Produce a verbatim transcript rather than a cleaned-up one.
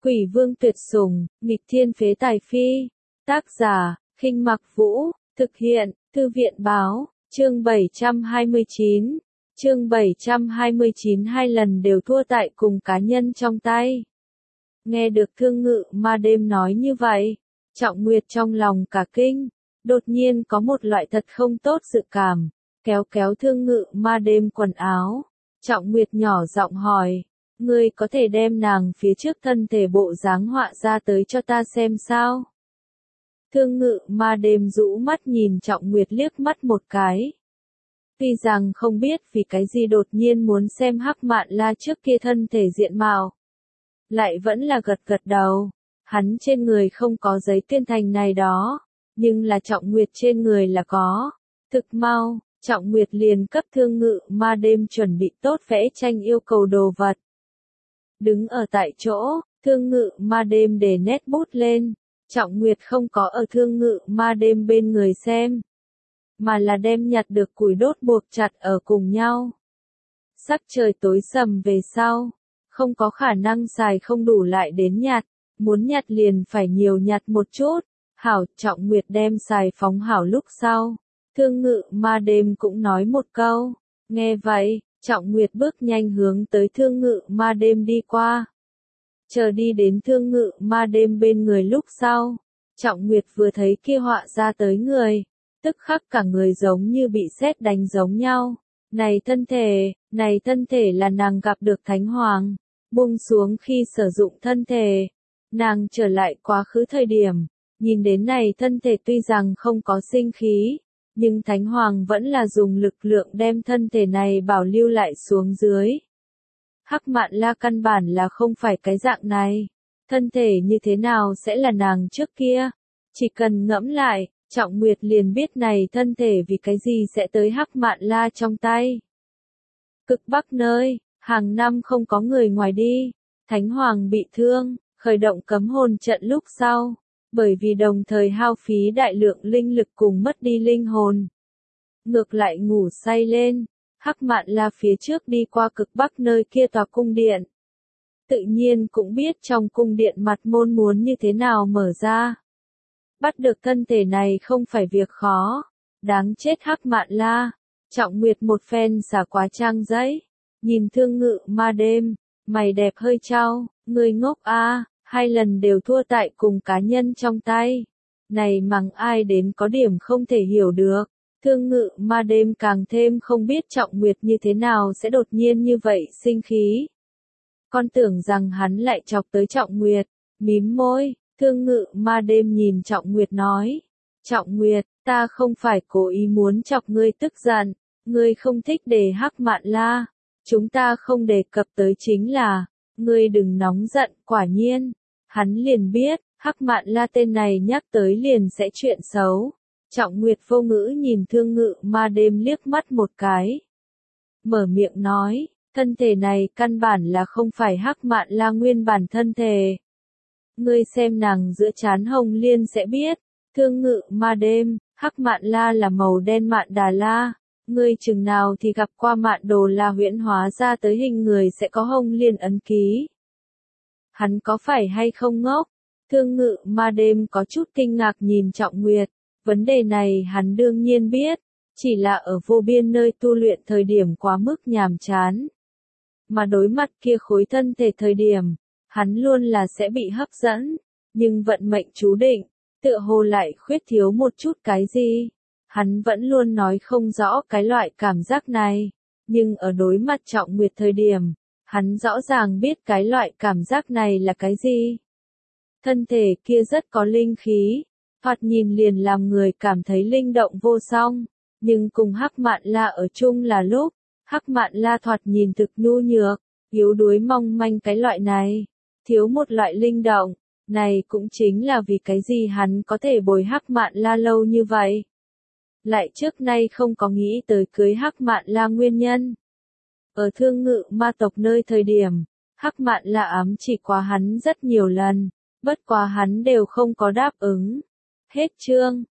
Quỷ vương tuyệt sủng, nghịch thiên phế tài phi. Tác giả, Khinh Mặc Vũ, thực hiện, Thư viện báo, chương bảy trăm hai mươi chín. Chương bảy trăm hai mươi chín hai lần đều thua tại cùng cá nhân trong tay. Nghe được Thương Ngự Ma Đêm nói như vậy, Trọng Nguyệt trong lòng cả kinh, đột nhiên có một loại thật không tốt dự cảm, kéo kéo Thương Ngự Ma Đêm quần áo. Trọng Nguyệt nhỏ giọng hỏi, ngươi có thể đem nàng phía trước thân thể bộ dáng họa ra tới cho ta xem sao? Thương Ngự Ma Đêm rũ mắt nhìn Trọng Nguyệt liếc mắt một cái. Tuy rằng không biết vì cái gì đột nhiên muốn xem Hắc Mạn La trước kia thân thể diện mạo, lại vẫn là gật gật đầu. Hắn trên người không có giấy tuyên thành này đó, nhưng là Trọng Nguyệt trên người là có. Thực mau, Trọng Nguyệt liền cấp Thương Ngự Ma Đêm chuẩn bị tốt vẽ tranh yêu cầu đồ vật. Đứng ở tại chỗ, Thương Ngự Ma Đêm để nét bút lên. Trọng Nguyệt không có ở Thương Ngự Ma Đêm bên người xem, mà là đem nhặt được củi đốt buộc chặt ở cùng nhau. Sắc trời tối sầm về sau, không có khả năng xài không đủ lại đến nhặt, muốn nhặt liền phải nhiều nhặt một chút. Hảo, Trọng Nguyệt đem xài phóng hảo lúc sau, Thương Ngự Ma Đêm cũng nói một câu. Nghe vậy, Trọng Nguyệt bước nhanh hướng tới Thương Ngự Ma Đêm đi qua. Chờ đi đến Thương Ngự Ma Đêm bên người lúc sau, Trọng Nguyệt vừa thấy kia họa ra tới người, tức khắc cả người giống như bị sét đánh giống nhau. Này thân thể, này thân thể là nàng gặp được Thánh Hoàng, buông xuống khi sử dụng thân thể. Nàng trở lại quá khứ thời điểm, nhìn đến này thân thể tuy rằng không có sinh khí, nhưng Thánh Hoàng vẫn là dùng lực lượng đem thân thể này bảo lưu lại xuống dưới. Hắc Mạn La căn bản là không phải cái dạng này, thân thể như thế nào sẽ là nàng trước kia? Chỉ cần ngẫm lại, Trọng Nguyệt liền biết này thân thể vì cái gì sẽ tới Hắc Mạn La trong tay. Cực Bắc nơi, hàng năm không có người ngoài đi, Thánh Hoàng bị thương, khởi động cấm hồn trận lúc sau, bởi vì đồng thời hao phí đại lượng linh lực cùng mất đi linh hồn. Ngược lại ngủ say lên, Hắc Mạn La phía trước đi qua Cực Bắc nơi kia tòa cung điện. Tự nhiên cũng biết trong cung điện mặt môn muốn như thế nào mở ra. Bắt được thân thể này không phải việc khó. Đáng chết Hắc Mạn La. Trọng Nguyệt một phen xả quá trang giấy. Nhìn Thương Ngự Ma Đêm, mày đẹp hơi trao, người ngốc a, hai lần đều thua tại cùng cá nhân trong tay. Này mắng ai đến có điểm không thể hiểu được. Thương Ngự Ma Đêm càng thêm không biết Trọng Nguyệt như thế nào sẽ đột nhiên như vậy sinh khí. Con tưởng rằng hắn lại chọc tới Trọng Nguyệt, mím môi, Thương Ngự Ma Đêm nhìn Trọng Nguyệt nói. Trọng Nguyệt, ta không phải cố ý muốn chọc ngươi tức giận, ngươi không thích để Hắc Mạn La. Chúng ta không đề cập tới chính là, ngươi đừng nóng giận, quả nhiên. Hắn liền biết, Hắc Mạn La tên này nhắc tới liền sẽ chuyện xấu. Trọng Nguyệt vô ngữ nhìn Thương Ngự Ma Đêm liếc mắt một cái. Mở miệng nói, thân thể này căn bản là không phải Hắc Mạn La nguyên bản thân thể. Ngươi xem nàng giữa trán hồng liên sẽ biết. Thương Ngự Ma Đêm, Hắc Mạn La là màu đen Mạn Đà La. Ngươi chừng nào thì gặp qua Mạn Đồ La huyễn hóa ra tới hình người sẽ có hồng liên ấn ký. Hắn có phải hay không ngốc? Thương Ngự Ma Đêm có chút kinh ngạc nhìn Trọng Nguyệt. Vấn đề này hắn đương nhiên biết, chỉ là ở vô biên nơi tu luyện thời điểm quá mức nhàm chán. Mà đối mặt kia khối thân thể thời điểm, hắn luôn là sẽ bị hấp dẫn, nhưng vận mệnh chú định, tựa hồ lại khuyết thiếu một chút cái gì. Hắn vẫn luôn nói không rõ cái loại cảm giác này, nhưng ở đối mặt Trọng Nguyệt thời điểm, hắn rõ ràng biết cái loại cảm giác này là cái gì. Thân thể kia rất có linh khí. Thoạt nhìn liền làm người cảm thấy linh động vô song, nhưng cùng Hắc Mạn La ở chung là lúc, Hắc Mạn La thoạt nhìn thực nhu nhược, yếu đuối mong manh cái loại này, thiếu một loại linh động, này cũng chính là vì cái gì hắn có thể bồi Hắc Mạn La lâu như vậy. Lại trước nay không có nghĩ tới cưới Hắc Mạn La nguyên nhân. Ở Thương Ngự Ma tộc nơi thời điểm, Hắc Mạn La ám chỉ qua hắn rất nhiều lần, bất quá hắn đều không có đáp ứng. Hết chương.